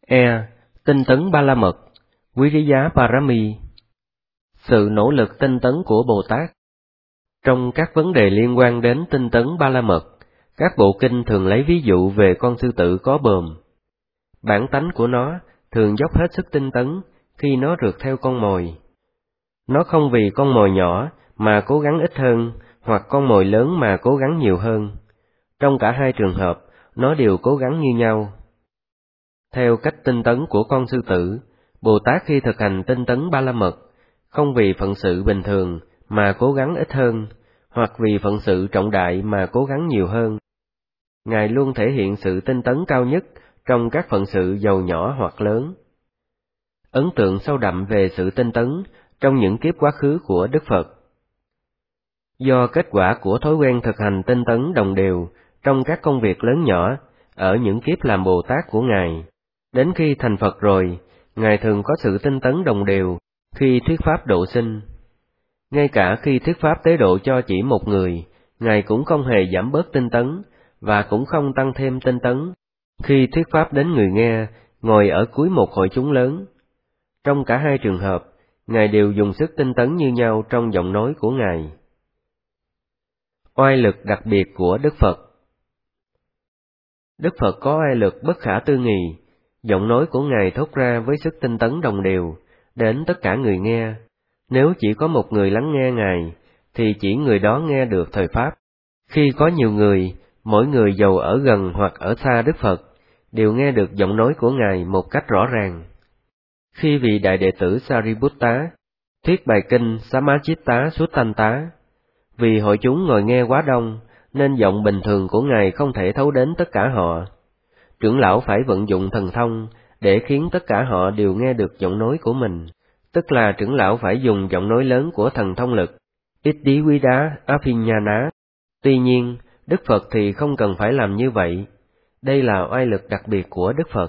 Tinh tấn Ba La Mật, Viriya Parami. Sự nỗ lực tinh tấn của Bồ Tát. Trong các vấn đề liên quan đến tinh tấn Ba La Mật, các bộ kinh thường lấy ví dụ về con sư tử có bờm. Bản tánh của nó thường dốc hết sức tinh tấn khi nó rượt theo con mồi. Nó không vì con mồi nhỏ mà cố gắng ít hơn, hoặc con mồi lớn mà cố gắng nhiều hơn. Trong cả hai trường hợp, nó đều cố gắng như nhau. Theo cách tinh tấn của con sư tử, Bồ Tát khi thực hành tinh tấn Ba La Mật, không vì phận sự bình thường mà cố gắng ít hơn, hoặc vì phận sự trọng đại mà cố gắng nhiều hơn. Ngài luôn thể hiện sự tinh tấn cao nhất trong các phận sự dầu nhỏ hoặc lớn. Ấn tượng sâu đậm về sự tinh tấn trong những kiếp quá khứ của Đức Phật. Do kết quả của thói quen thực hành tinh tấn đồng đều trong các công việc lớn nhỏ ở những kiếp làm Bồ Tát của Ngài, đến khi thành Phật rồi, Ngài thường có sự tinh tấn đồng đều khi thuyết pháp độ sinh. Ngay cả khi thuyết pháp tế độ cho chỉ một người, Ngài cũng không hề giảm bớt tinh tấn, và cũng không tăng thêm tinh tấn khi thuyết pháp đến người nghe, ngồi ở cuối một hội chúng lớn. Trong cả hai trường hợp, Ngài đều dùng sức tinh tấn như nhau trong giọng nói của Ngài. Oai lực đặc biệt của Đức Phật. Đức Phật có oai lực bất khả tư nghị, giọng nói của Ngài thốt ra với sức tinh tấn đồng đều, đến tất cả người nghe. Nếu chỉ có một người lắng nghe Ngài, thì chỉ người đó nghe được thời Pháp. Khi có nhiều người, mỗi người dầu ở gần hoặc ở xa Đức Phật, đều nghe được giọng nói của Ngài một cách rõ ràng. Khi vị đại đệ tử Sariputta thuyết bài kinh Samajjitta Suttanta, vì hội chúng ngồi nghe quá đông, nên giọng bình thường của Ngài không thể thấu đến tất cả họ. Trưởng lão phải vận dụng thần thông để khiến tất cả họ đều nghe được giọng nói của mình, tức là trưởng lão phải dùng giọng nói lớn của thần thông lực, Iddhivida Abhiññana. Tuy nhiên, Đức Phật thì không cần phải làm như vậy. Đây là oai lực đặc biệt của Đức Phật.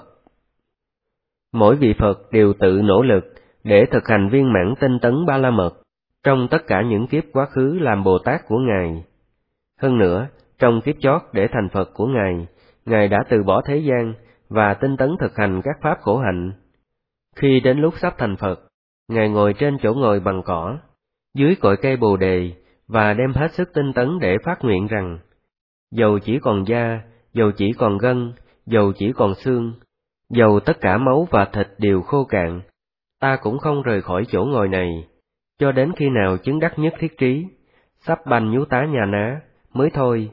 Mỗi vị Phật đều tự nỗ lực để thực hành viên mãn tinh tấn Ba La Mật trong tất cả những kiếp quá khứ làm Bồ Tát của Ngài. Hơn nữa, trong kiếp chót để thành Phật của Ngài, Ngài đã từ bỏ thế gian và tinh tấn thực hành các pháp khổ hạnh. Khi đến lúc sắp thành Phật, Ngài ngồi trên chỗ ngồi bằng cỏ, dưới cội cây Bồ Đề, và đem hết sức tinh tấn để phát nguyện rằng: dầu chỉ còn da, dầu chỉ còn gân, dầu chỉ còn xương, dầu tất cả máu và thịt đều khô cạn, ta cũng không rời khỏi chỗ ngồi này, cho đến khi nào chứng đắc nhất thiết trí, sắp banh nhú tá nhà ná, mới thôi.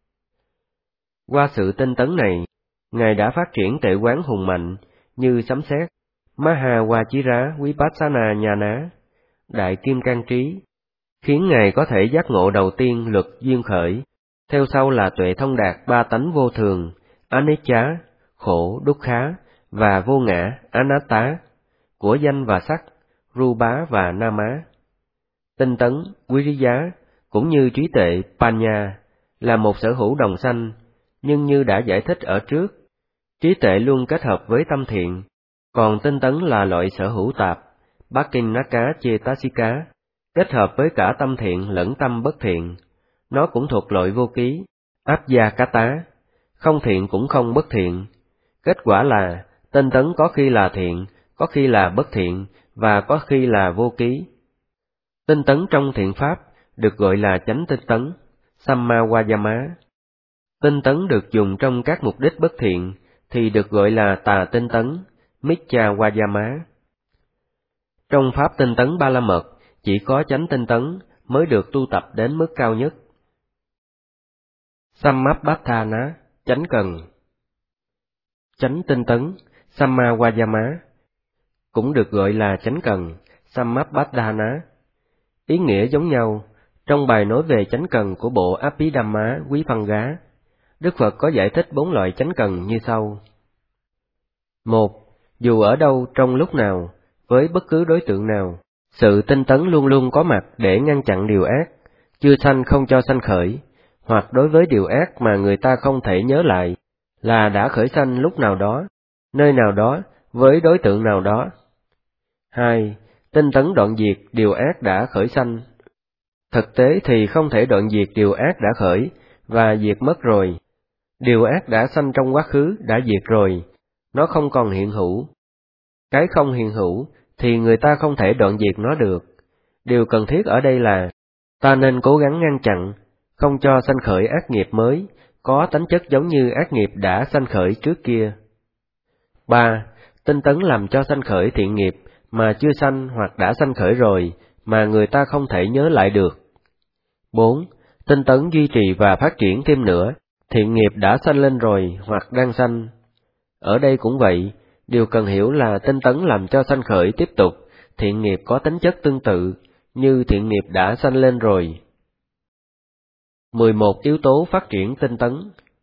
Qua sự tinh tấn này, Ngài đã phát triển tuệ quán hùng mạnh như sấm sét, Maha Vajira Vipassana nhà ná, đại kim cang trí, khiến Ngài có thể giác ngộ đầu tiên luật duyên khởi, theo sau là tuệ thông đạt ba tánh vô thường, anicca, khổ, dukkha, và vô ngã, anatta, của danh và sắc, rupa và nama. Tinh tấn, viriya, cũng như trí tuệ, panya, là một sở hữu đồng sanh, nhưng như đã giải thích ở trước, trí tuệ luôn kết hợp với tâm thiện, còn tinh tấn là loại sở hữu tạp, Bhaktinaka Cetasika, kết hợp với cả tâm thiện lẫn tâm bất thiện. Nó cũng thuộc loại vô ký, Abhyakata, không thiện cũng không bất thiện. Kết quả là, tinh tấn có khi là thiện, có khi là bất thiện, và có khi là vô ký. Tinh tấn trong thiện pháp được gọi là chánh tinh tấn, Sammavayama. Tinh tấn được dùng trong các mục đích bất thiện thì được gọi là tà tinh tấn, Micchāvayama. Trong pháp tinh tấn Ba La Mật, chỉ có chánh tinh tấn mới được tu tập đến mức cao nhất. Sammappathana, chánh cần. Chánh tinh tấn, Sammavayama, cũng được gọi là chánh cần, Sammappathana. Ý nghĩa giống nhau. Trong bài nói về chánh cần của bộ Abhidhamma Vibhanga, Đức Phật có giải thích 4 loại chánh cần như sau. 1. Dù ở đâu, trong lúc nào, với bất cứ đối tượng nào, sự tinh tấn luôn luôn có mặt để ngăn chặn điều ác, chưa sanh không cho sanh khởi, hoặc đối với điều ác mà người ta không thể nhớ lại, là đã khởi sanh lúc nào đó, nơi nào đó, với đối tượng nào đó. 2. Tinh tấn đoạn diệt điều ác đã khởi sanh. Thực tế thì không thể đoạn diệt điều ác đã khởi và diệt mất rồi. Điều ác đã sanh trong quá khứ đã diệt rồi, nó không còn hiện hữu. Cái không hiện hữu thì người ta không thể đoạn diệt nó được. Điều cần thiết ở đây là ta nên cố gắng ngăn chặn, không cho sanh khởi ác nghiệp mới, có tính chất giống như ác nghiệp đã sanh khởi trước kia. 3. Tinh tấn làm cho sanh khởi thiện nghiệp mà chưa sanh hoặc đã sanh khởi rồi, mà người ta không thể nhớ lại được. 4. Tinh tấn duy trì và phát triển thêm nữa, thiện nghiệp đã sanh lên rồi hoặc đang sanh. Ở đây cũng vậy, điều cần hiểu là tinh tấn làm cho sanh khởi tiếp tục, thiện nghiệp có tính chất tương tự, như thiện nghiệp đã sanh lên rồi. 11 yếu tố phát triển tinh tấn.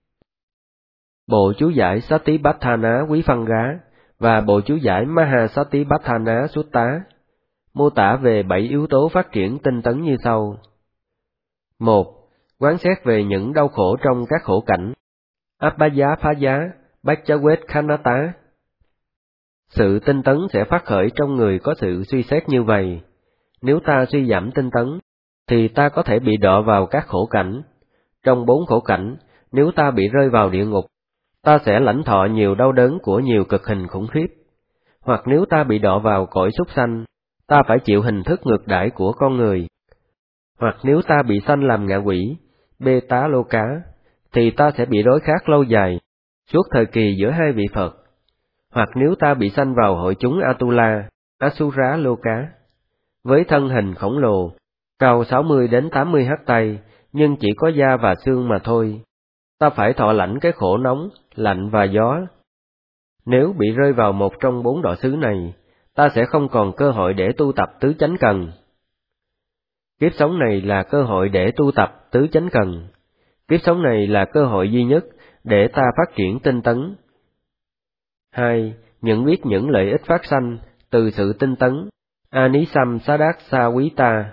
Bộ chú giải Satipatthana Quý Phân Gá và bộ chú giải Mahasatipatthana Sutta mô tả về 7 yếu tố phát triển tinh tấn như sau. 1. Quán xét về những đau khổ trong các khổ cảnh. Abhaya Phaya Bhajjavet Khanata. Sự tinh tấn sẽ phát khởi trong người có sự suy xét như vậy. Nếu ta suy giảm tinh tấn, thì ta có thể bị đọa vào các khổ cảnh. Trong 4 khổ cảnh, nếu ta bị rơi vào địa ngục, ta sẽ lãnh thọ nhiều đau đớn của nhiều cực hình khủng khiếp. Hoặc nếu ta bị đọa vào cõi súc sanh, ta phải chịu hình thức ngược đãi của con người. Hoặc nếu ta bị sanh làm ngạ quỷ, bê tá lô cá, thì ta sẽ bị đói khát lâu dài, suốt thời kỳ giữa hai vị Phật. Hoặc nếu ta bị sanh vào hội chúng Atula, Asura lô cá, với thân hình khổng lồ, cao 60 đến 80 hắt tay, nhưng chỉ có da và xương mà thôi, ta phải thọ lãnh cái khổ nóng, lạnh và gió. Nếu bị rơi vào một trong 4 đọa xứ này, ta sẽ không còn cơ hội để tu tập tứ chánh cần. Kiếp sống này là cơ hội để tu tập tứ chánh cần. Kiếp sống này là cơ hội duy nhất để ta phát triển tinh tấn. 2. Nhận biết những lợi ích phát sanh từ sự tinh tấn. Anisam Sadak Sawita.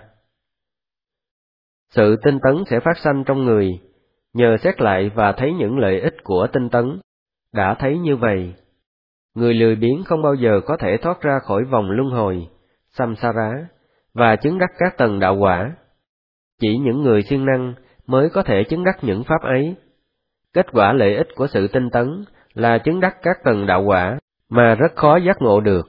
Sự tinh tấn sẽ phát sanh trong người, nhờ xét lại và thấy những lợi ích của tinh tấn. Đã thấy như vậy, người lười biếng không bao giờ có thể thoát ra khỏi vòng luân hồi, samsara, và chứng đắc các tầng đạo quả. Chỉ những người siêng năng mới có thể chứng đắc những pháp ấy. Kết quả lợi ích của sự tinh tấn là chứng đắc các tầng đạo quả mà rất khó giác ngộ được.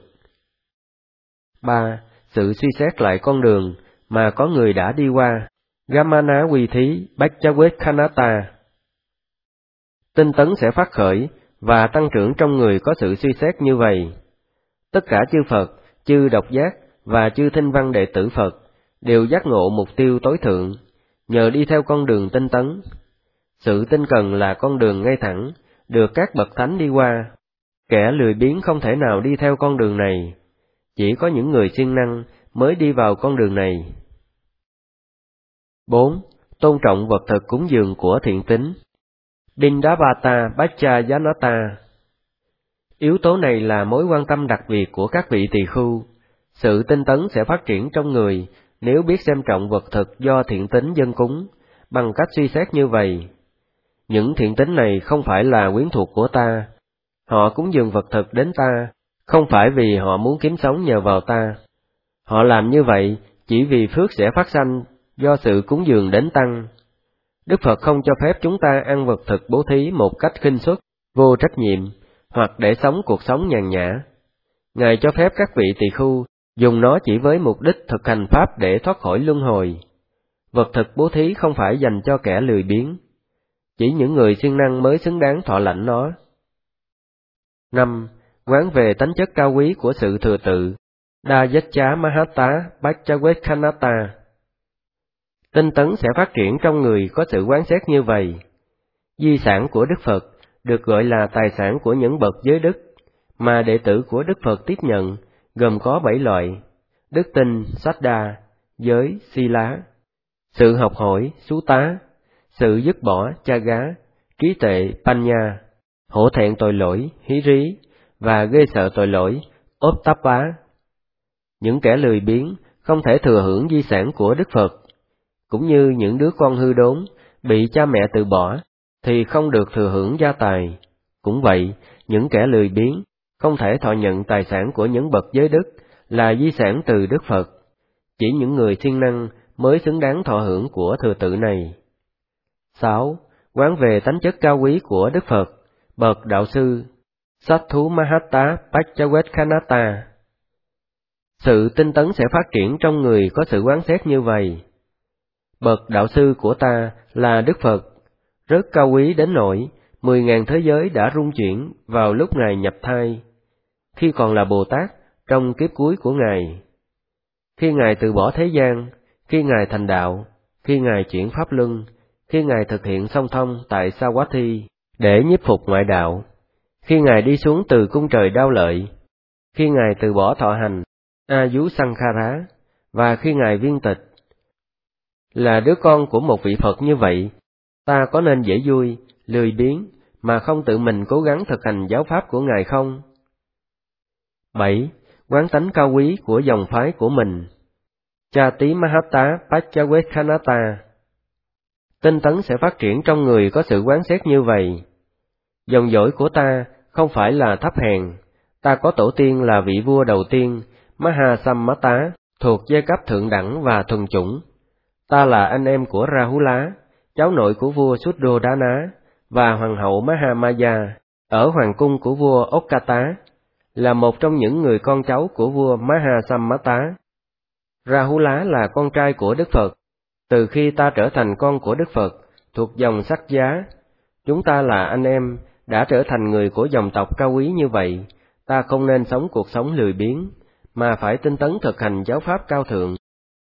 3. Sự suy xét lại con đường mà có người đã đi qua. Gamana Quy Thí Bhajjavet Khanata. Tinh tấn sẽ phát khởi và tăng trưởng trong người có sự suy xét như vậy. Tất cả chư Phật, chư độc giác và chư thinh văn đệ tử Phật đều giác ngộ mục tiêu tối thượng, nhờ đi theo con đường tinh tấn. Sự tinh cần là con đường ngay thẳng, được các bậc thánh đi qua. Kẻ lười biếng không thể nào đi theo con đường này. Chỉ có những người siêng năng mới đi vào con đường này. 4. Tôn trọng vật thực cúng dường của thiện tín. Dindabata Bacchayanata. Yếu tố này là mối quan tâm đặc biệt của các vị tỳ khưu. Sự tinh tấn sẽ phát triển trong người nếu biết xem trọng vật thực do thiện tín dâng cúng, bằng cách suy xét như vậy. Những thiện tín này không phải là quyến thuộc của ta. Họ cúng dường vật thực đến ta, không phải vì họ muốn kiếm sống nhờ vào ta. Họ làm như vậy chỉ vì phước sẽ phát sanh do sự cúng dường đến tăng. Đức Phật không cho phép chúng ta ăn vật thực bố thí một cách khinh suất, vô trách nhiệm, hoặc để sống cuộc sống nhàn nhã. Ngài cho phép các vị tỳ khưu dùng nó chỉ với mục đích thực hành pháp để thoát khỏi luân hồi. Vật thực bố thí không phải dành cho kẻ lười biếng. Chỉ những người siêng năng mới xứng đáng thọ lãnh nó. 5. Quán về tánh chất cao quý của sự thừa tự. Dayacha Mahata Bhajjavet Khanata. Tinh tấn sẽ phát triển trong người có sự quán xét như vậy. Di sản của Đức Phật được gọi là tài sản của những bậc giới đức, mà đệ tử của Đức Phật tiếp nhận, gồm có 7 loại: đức tin, Saddha, giới, Sila, sự học hỏi, Sutta, sự dứt bỏ, Chaga, trí tuệ, Panya, hổ thẹn tội lỗi, Hiri, và ghê sợ tội lỗi, Ottappa. Những kẻ lười biếng không thể thừa hưởng di sản của Đức Phật, cũng như những đứa con hư đốn bị cha mẹ từ bỏ thì không được thừa hưởng gia tài. Cũng vậy, những kẻ lười biếng không thể thọ nhận tài sản của những bậc giới đức là di sản từ Đức Phật. Chỉ những người siêng năng mới xứng đáng thọ hưởng của thừa tự này. 6. Quán về tánh chất cao quý của Đức Phật, bậc đạo sư. Satthu Mahatta Paccavekkanata. Sự tinh tấn sẽ phát triển trong người có sự quán xét như vậy. Bậc đạo sư của ta là Đức Phật, rất cao quý đến nỗi 10.000 thế giới đã rung chuyển vào lúc Ngài nhập thai, khi còn là Bồ Tát trong kiếp cuối của Ngài, khi Ngài từ bỏ thế gian, khi Ngài thành đạo, khi Ngài chuyển pháp luân, khi Ngài thực hiện song thông tại Savatthi để nhiếp phục ngoại đạo, khi Ngài đi xuống từ cung trời Đao Lợi, khi Ngài từ bỏ thọ hành Ayusankhara, và khi Ngài viên tịch. Là đứa con của một vị Phật như vậy, ta có nên dễ vui, lười biếng, mà không tự mình cố gắng thực hành giáo pháp của Ngài không? 7. Quán tánh cao quý của dòng phái của mình. Chati Mahatta Paccavekkanata. Tinh tấn sẽ phát triển trong người có sự quán xét như vậy. Dòng dõi của ta không phải là thấp hèn, ta có tổ tiên là vị vua đầu tiên, Mahasammata, thuộc giai cấp thượng đẳng và thuần chủng. Ta là anh em của Rahula, cháu nội của vua Suddhodana, và hoàng hậu Mahamaya, ở hoàng cung của vua Okkata, là một trong những người con cháu của vua Mahasammata. Rahula là con trai của Đức Phật. Từ khi ta trở thành con của Đức Phật, thuộc dòng Sắc Giá, chúng ta là anh em, đã trở thành người của dòng tộc cao quý như vậy, ta không nên sống cuộc sống lười biếng, mà phải tinh tấn thực hành giáo pháp cao thượng.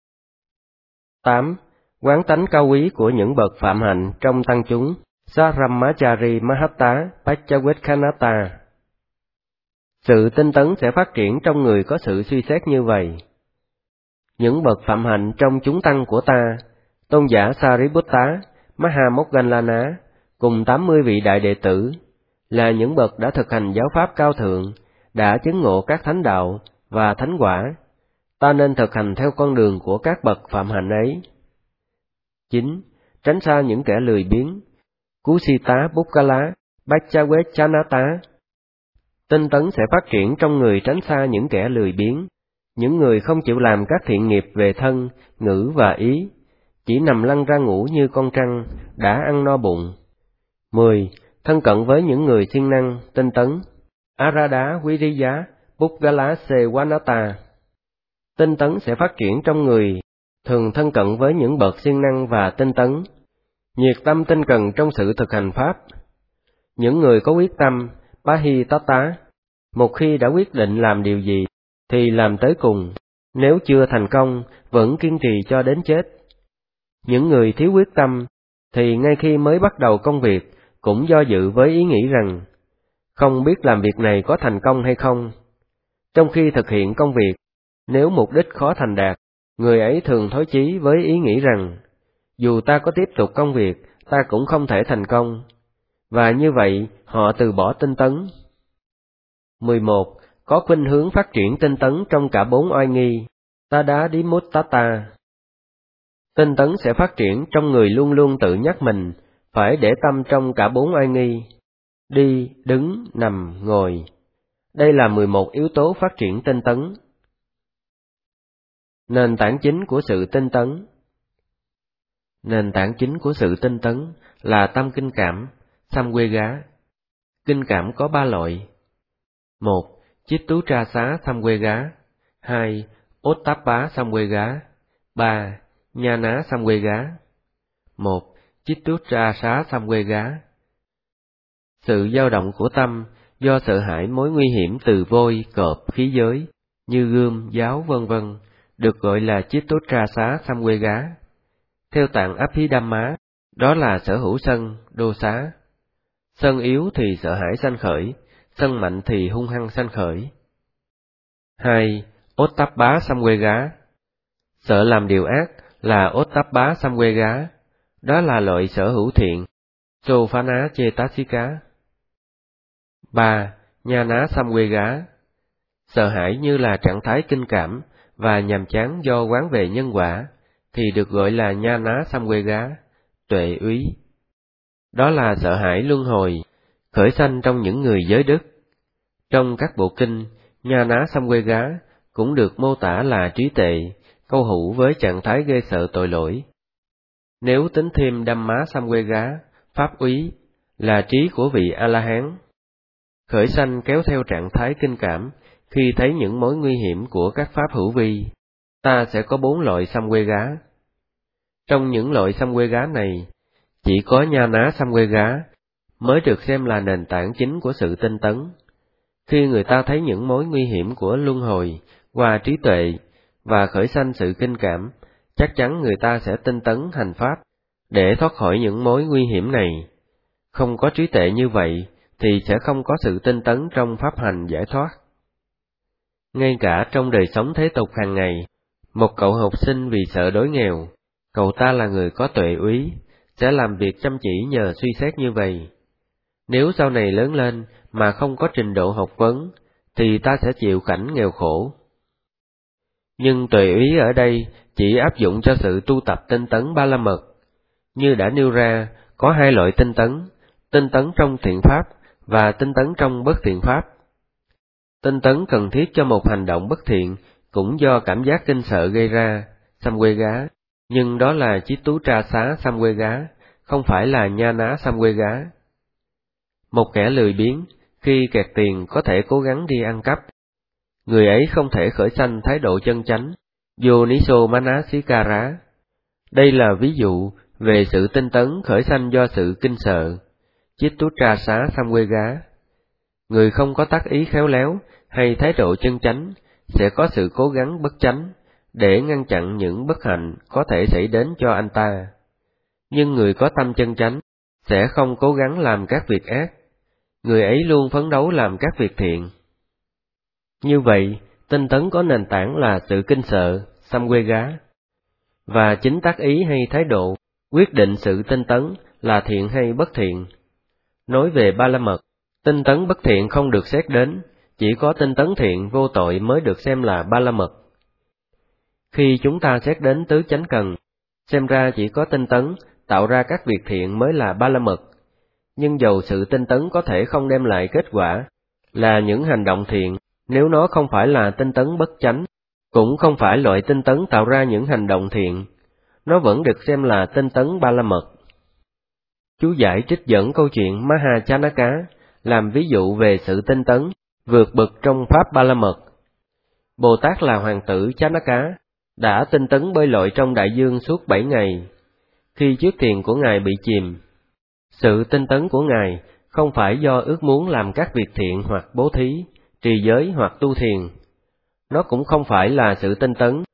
8. Quán tánh cao quý của những bậc phạm hạnh trong tăng chúng. Saramachari Mahatta Paccavekkanata. Sự tinh tấn sẽ phát triển trong người có sự suy xét như vậy. Những bậc phạm hạnh trong chúng tăng của ta, tôn giả Sariputta, Mahamoggallana, cùng 80 vị đại đệ tử, là những bậc đã thực hành giáo pháp cao thượng, đã chứng ngộ các thánh đạo và thánh quả. Ta nên thực hành theo con đường của các bậc phạm hạnh ấy. 9. Tránh xa những kẻ lười biếng. Kusita Bukkala Paccavekkanata. Tinh tấn sẽ phát triển trong người tránh xa những kẻ lười biếng, những người không chịu làm các thiện nghiệp về thân, ngữ và ý, chỉ nằm lăn ra ngủ như con trăng, đã ăn no bụng. 10. Thân cận với những người siêng năng, tinh tấn. Arada Viriya Puggala Sewanata. Tinh tấn sẽ phát triển trong người, thường thân cận với những bậc siêng năng và tinh tấn, nhiệt tâm tinh cần trong sự thực hành pháp. Những người có quyết tâm, Pahitatta, một khi đã quyết định làm điều gì, thì làm tới cùng, nếu chưa thành công, vẫn kiên trì cho đến chết. Những người thiếu quyết tâm, thì ngay khi mới bắt đầu công việc, cũng do dự với ý nghĩ rằng, không biết làm việc này có thành công hay không. Trong khi thực hiện công việc, nếu mục đích khó thành đạt, người ấy thường thối chí với ý nghĩ rằng, dù ta có tiếp tục công việc, ta cũng không thể thành công. Và như vậy, họ từ bỏ tinh tấn. 11. Có khuynh hướng phát triển tinh tấn trong cả 4 oai nghi. Tadadimuttata. Tinh tấn sẽ phát triển trong người luôn luôn tự nhắc mình, phải để tâm trong cả 4 oai nghi. Đi, đứng, nằm, ngồi. Đây là 11 yếu tố phát triển tinh tấn. Nền tảng chính của sự tinh tấn. Nền tảng chính của sự tinh tấn là tâm kinh cảm, Samvega. Kinh cảm có 3 loại. 1. Chittutrasa Samvega. 2. Ottappa Samvega. 3. Jnana Samvega. 1. Chittutrasa Samvega. Sự dao động của tâm do sợ hãi mối nguy hiểm từ vôi, cọp, khí giới, như gươm, giáo vân vân, được gọi là Chittutrasa Samvega. Theo tạng Abhidhamma, đó là sở hữu sân, đô xá. Sân yếu thì sợ hãi sanh khởi, sân mạnh thì hung hăng sanh khởi. 2. Ottappa Samvega. Sợ làm điều ác là Ottappa Samvega, đó là loại sở hữu thiện, Sophana Cetasika. 3. Jnana Samvega. Sợ hãi như là trạng thái kinh cảm và nhàm chán do quán về nhân quả, thì được gọi là Jnana Samvega, tuệ úy. Đó là sợ hãi luân hồi, khởi sanh trong những người giới đức. Trong các bộ kinh, Jnana Samvega cũng được mô tả là trí tệ, câu hữu với trạng thái ghê sợ tội lỗi. Nếu tính thêm Dhamma Samvega, pháp úy, là trí của vị A-la-hán. khởi sanh kéo theo trạng thái kinh cảm khi thấy những mối nguy hiểm của các pháp hữu vi. Ta sẽ có 4 loại Samvega. Trong những loại Samvega này, chỉ có Nhana Samvega mới được xem là nền tảng chính của sự tinh tấn. Khi người ta thấy những mối nguy hiểm của luân hồi qua trí tuệ và khởi sanh sự kinh cảm, chắc chắn người ta sẽ tinh tấn hành pháp để thoát khỏi những mối nguy hiểm này. Không có trí tuệ như vậy thì sẽ không có sự tinh tấn trong pháp hành giải thoát. Ngay cả trong đời sống thế tục hàng ngày, một cậu học sinh vì sợ đói nghèo, cậu ta là người có tuệ úy, sẽ làm việc chăm chỉ nhờ suy xét như vậy. Nếu sau này lớn lên mà không có trình độ học vấn, thì ta sẽ chịu cảnh nghèo khổ. Nhưng tuệ úy ở đây chỉ áp dụng cho sự tu tập tinh tấn ba la mật. Như đã nêu ra, có 2 loại tinh tấn trong thiện pháp và tinh tấn trong bất thiện pháp. Tinh tấn cần thiết cho một hành động bất thiện cũng do cảm giác kinh sợ gây ra, Samvega, nhưng đó là Chittútra xá Samvega, không phải là Nhana Samvega. Một kẻ lười biếng, khi kẹt tiền có thể cố gắng đi ăn cắp. Người ấy không thể khởi sanh thái độ chân chánh, Yoniso Manasikara. Đây là ví dụ về sự tinh tấn khởi sanh do sự kinh sợ, Chittútra xá Samvega. Người không có tác ý khéo léo hay thái độ chân chánh sẽ có sự cố gắng bất chánh để ngăn chặn những bất hạnh có thể xảy đến cho anh ta. Nhưng người có tâm chân chánh sẽ không cố gắng làm các việc ác. Người ấy luôn phấn đấu làm các việc thiện. Như vậy, tinh tấn có nền tảng là sự kinh sợ, Samvega, và chính tác ý hay thái độ quyết định sự tinh tấn là thiện hay bất thiện. Nói về ba la mật, tinh tấn bất thiện không được xét đến, chỉ có tinh tấn thiện vô tội mới được xem là ba la mật. Khi chúng ta xét đến tứ chánh cần, xem ra chỉ có tinh tấn tạo ra các việc thiện mới là ba la mật. Nhưng dầu sự tinh tấn có thể không đem lại kết quả là những hành động thiện, nếu nó không phải là tinh tấn bất chánh, cũng không phải loại tinh tấn tạo ra những hành động thiện, nó vẫn được xem là tinh tấn ba la mật. Chú giải trích dẫn câu chuyện Mahachanaka làm ví dụ về sự tinh tấn vượt bậc trong pháp ba la mật. Bồ Tát là hoàng tử Chanaka, đã tinh tấn bơi lội trong đại dương suốt 7 ngày. Khi chiếc thuyền của Ngài bị chìm, sự tinh tấn của Ngài không phải do ước muốn làm các việc thiện hoặc bố thí, trì giới hoặc tu thiền. Nó cũng không phải là sự tinh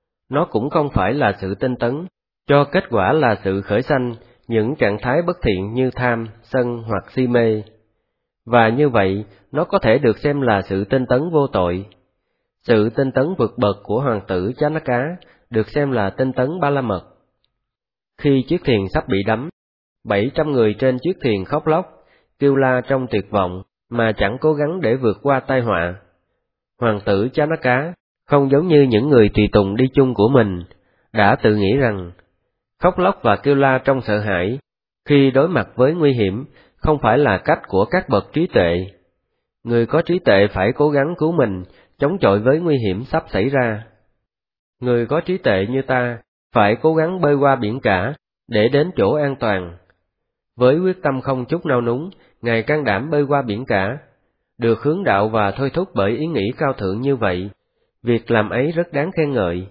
tấn, cho kết quả là sự khởi sanh những trạng thái bất thiện như tham, sân hoặc si mê. Và như vậy, nó có thể được xem là sự tinh tấn vô tội. Sự tinh tấn vượt bậc của hoàng tử Chanaka được xem là tinh tấn ba la mật. Khi chiếc thuyền sắp bị đắm, 700 người trên chiếc thuyền khóc lóc, kêu la trong tuyệt vọng mà chẳng cố gắng để vượt qua tai họa. Hoàng tử Chanaka không giống như những người tùy tùng đi chung của mình, đã tự nghĩ rằng khóc lóc và kêu la trong sợ hãi khi đối mặt với nguy hiểm không phải là cách của các bậc trí tuệ. Người có trí tuệ phải cố gắng cứu mình, chống chọi với nguy hiểm sắp xảy ra. Người có trí tuệ như ta phải cố gắng bơi qua biển cả để đến chỗ an toàn. Với quyết tâm không chút nao núng, Ngài can đảm bơi qua biển cả. Được hướng đạo và thôi thúc bởi ý nghĩ cao thượng như vậy, việc làm ấy rất đáng khen ngợi.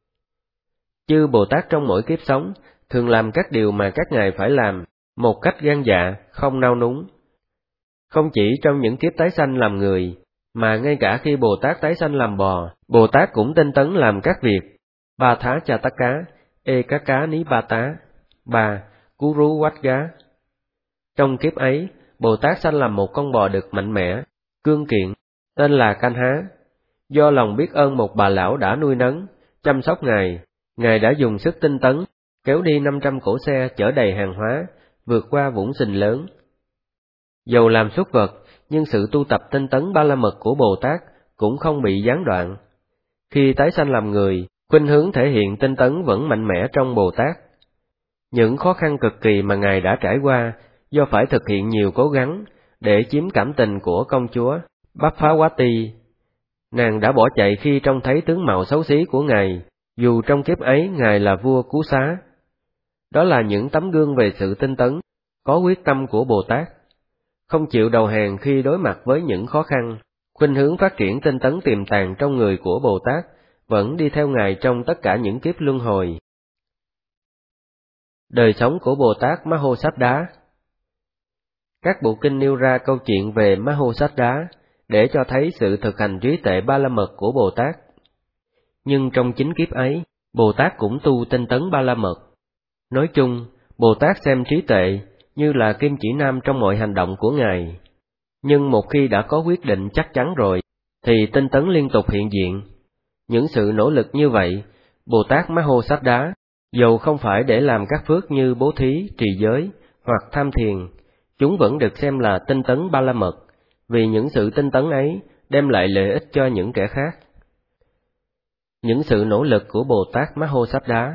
Chư Bồ Tát trong mỗi kiếp sống thường làm các điều mà các ngài phải làm một cách gan dạ, không nao núng. Không chỉ trong những kiếp tái sanh làm người, mà ngay cả khi Bồ Tát tái sanh làm bò, Bồ Tát cũng tinh tấn làm các việc. Ba thá cha tắc cá, e cá cá ní ba tá, ba cú rú quát gá. Trong kiếp ấy, Bồ Tát sanh làm một con bò đực mạnh mẽ, cương kiện, tên là Canh Há. Do lòng biết ơn một bà lão đã nuôi nấng, chăm sóc Ngài đã dùng sức tinh tấn, kéo đi 500 cỗ xe chở đầy hàng hóa, vượt qua vũng sình lớn. Dầu làm súc vật, nhưng sự tu tập tinh tấn ba la mật của Bồ Tát cũng không bị gián đoạn. Khi tái sanh làm người, khuynh hướng thể hiện tinh tấn vẫn mạnh mẽ trong Bồ Tát. Những khó khăn cực kỳ mà Ngài đã trải qua do phải thực hiện nhiều cố gắng để chiếm cảm tình của công chúa Bapphawati. Nàng đã bỏ chạy khi trông thấy tướng mạo xấu xí của Ngài, dù trong kiếp ấy Ngài là vua Cú Xá. Đó là những tấm gương về sự tinh tấn, có quyết tâm của Bồ Tát. không chịu đầu hàng khi đối mặt với những khó khăn, khuynh hướng phát triển tinh tấn tiềm tàng trong người của Bồ Tát vẫn đi theo Ngài trong tất cả những kiếp luân hồi. Đời sống của Bồ Tát Mahôsāddha. Các bộ kinh nêu ra câu chuyện về Mahôsāddha để cho thấy sự thực hành trí tuệ ba la mật của Bồ Tát. Nhưng trong chính kiếp ấy, Bồ Tát cũng tu tinh tấn ba la mật. Nói chung, Bồ Tát xem trí tuệ như là kim chỉ nam trong mọi hành động của Ngài. Nhưng một khi đã có quyết định chắc chắn rồi, thì tinh tấn liên tục hiện diện. Những sự nỗ lực như vậy, Bồ Tát Mahôsāddha, dầu không phải để làm các phước như bố thí, trì giới, hoặc tham thiền, chúng vẫn được xem là tinh tấn ba la mật, vì những sự tinh tấn ấy đem lại lợi ích cho những kẻ khác. Những sự nỗ lực của Bồ Tát Mahôsāddha.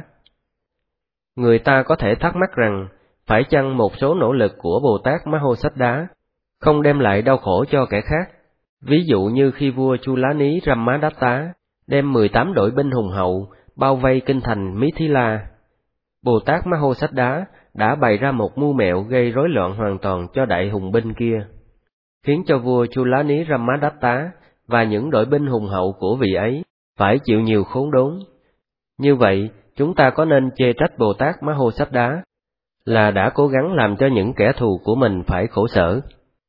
Người ta có thể thắc mắc rằng, phải chăng một số nỗ lực của Bồ Tát Mahôsāddha không đem lại đau khổ cho kẻ khác? Ví dụ như khi vua Chulani Brahmadatta đem 18 đội binh hùng hậu bao vây kinh thành Mithila, Bồ Tát Mahôsāddha đã bày ra một mưu mẹo gây rối loạn hoàn toàn cho đại hùng binh kia, khiến cho vua Chulani Brahmadatta và những đội binh hùng hậu của vị ấy phải chịu nhiều khốn đốn. Như vậy, chúng ta có nên chê trách Bồ Tát Mahôsāddha là đã cố gắng làm cho những kẻ thù của mình phải khổ sở?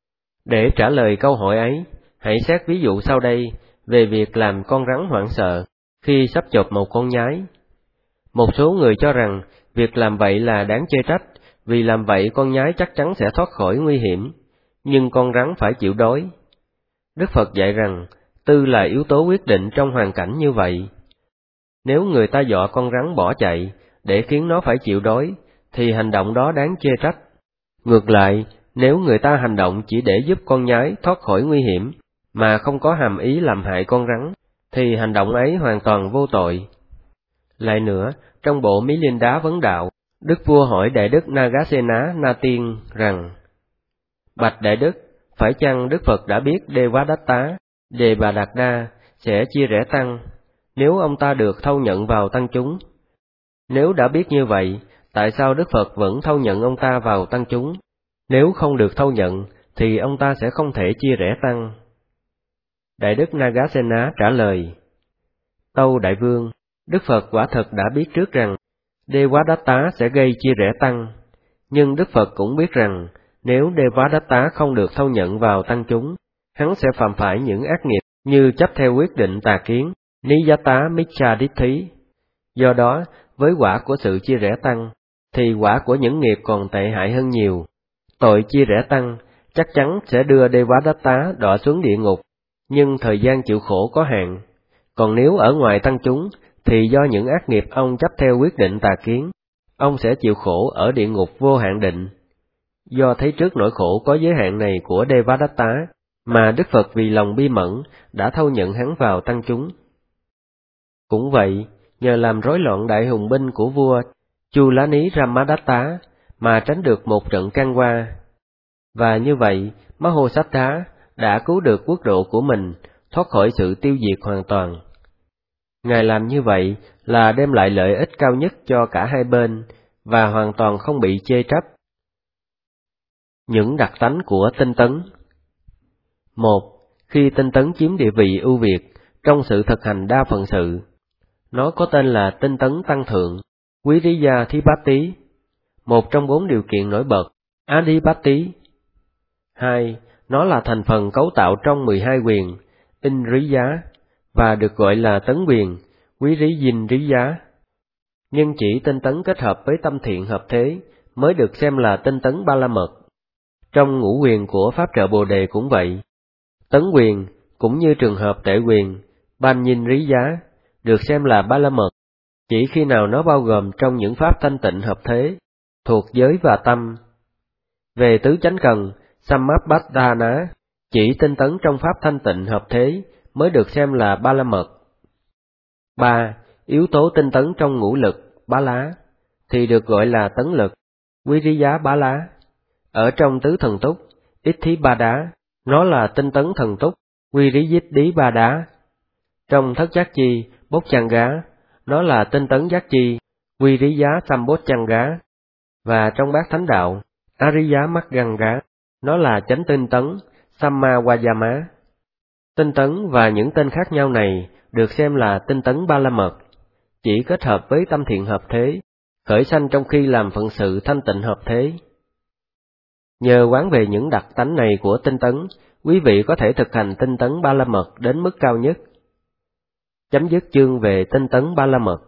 Để trả lời câu hỏi ấy, hãy xét ví dụ sau đây về việc làm con rắn hoảng sợ khi sắp chộp một con nhái. Một số người cho rằng việc làm vậy là đáng chê trách, vì làm vậy con nhái chắc chắn sẽ thoát khỏi nguy hiểm, nhưng con rắn phải chịu đói. Đức Phật dạy rằng, tư là yếu tố quyết định trong hoàn cảnh như vậy. Nếu người ta dọa con rắn bỏ chạy để khiến nó phải chịu đói, thì hành động đó đáng chê trách. Ngược lại, nếu người ta hành động chỉ để giúp con nhái thoát khỏi nguy hiểm, mà không có hàm ý làm hại con rắn, thì hành động ấy hoàn toàn vô tội. Lại nữa, trong bộ Milinda vấn đạo, Đức vua hỏi Đại đức Nagasena Na Tiên rằng, Bạch Đại đức, phải chăng Đức Phật đã biết Devadatta, Đề Bà Đạt Đa sẽ chia rẽ tăng, nếu ông ta được thâu nhận vào tăng chúng? Nếu đã biết như vậy, tại sao Đức Phật vẫn thâu nhận ông ta vào tăng chúng? Nếu không được thâu nhận, thì ông ta sẽ không thể chia rẽ tăng. Đại đức Nagasena trả lời, Tâu Đại Vương, Đức Phật quả thật đã biết trước rằng Devadatta sẽ gây chia rẽ tăng, nhưng Đức Phật cũng biết rằng nếu Devadatta không được thâu nhận vào tăng chúng, hắn sẽ phạm phải những ác nghiệp như chấp theo quyết định tà kiến, Niyata Micchaditthi. Do đó, với quả của sự chia rẽ tăng, thì quả của những nghiệp còn tệ hại hơn nhiều. Tội chia rẽ tăng chắc chắn sẽ đưa Devadatta đọa xuống địa ngục, nhưng thời gian chịu khổ có hạn. Còn nếu ở ngoài tăng chúng, thì do những ác nghiệp ông chấp theo quyết định tà kiến, ông sẽ chịu khổ ở địa ngục vô hạn định. Do thấy trước nỗi khổ có giới hạn này của Devadatta, mà Đức Phật vì lòng bi mẫn đã thâu nhận hắn vào tăng chúng. Cũng vậy, nhờ làm rối loạn đại hùng binh của vua Chulani Brahmadatta mà tránh được một trận can qua. Và như vậy, Mahôsāddha đã cứu được quốc độ của mình thoát khỏi sự tiêu diệt hoàn toàn. Ngài làm như vậy là đem lại lợi ích cao nhất cho cả hai bên và hoàn toàn không bị chê trách. Những đặc tánh của tinh tấn. 1. Khi tinh tấn chiếm địa vị ưu việt trong sự thực hành đa phận sự, nó có tên là tinh tấn tăng thượng, Viriya Thipatti, một trong 4 điều kiện nổi bật, Adipatti. 2. Nó là thành phần cấu tạo trong 12 quyền, Indriya, và được gọi là tấn quyền, Viriyindriya. Nhưng chỉ tinh tấn kết hợp với tâm thiện hợp thế mới được xem là tinh tấn ba la mật. Trong ngũ quyền của Pháp trợ Bồ Đề cũng vậy. Tấn quyền, cũng như trường hợp tệ quyền, Banyinriya, được xem là ba la mật, chỉ khi nào nó bao gồm trong những pháp thanh tịnh hợp thế, thuộc giới và tâm. Về tứ chánh cần, Samappaddhana, chỉ tinh tấn trong pháp thanh tịnh hợp thế mới được xem là ba la mật. 3. Yếu tố tinh tấn trong ngũ lực, bá lá, thì được gọi là tấn lực, Viriya bá lá. Ở trong tứ thần túc, Ithibada, nó là tinh tấn thần túc, Viriyiddhi ba đá. Trong thất giác chi, Bocchanga, nó là tinh tấn giác chi, Viriya Sambocchanga. Và trong bát thánh đạo, Ariya Magganga, Nó là chánh tinh tấn, Samma Vayama. Tinh tấn và những tên khác nhau này được xem là tinh tấn ba la mật, chỉ kết hợp với tâm thiện hợp thế, khởi sanh trong khi làm phận sự thanh tịnh hợp thế. Nhờ quán về những đặc tánh này của tinh tấn, quý vị có thể thực hành tinh tấn ba la mật đến mức cao nhất. Chấm dứt chương về tinh tấn ba la mật.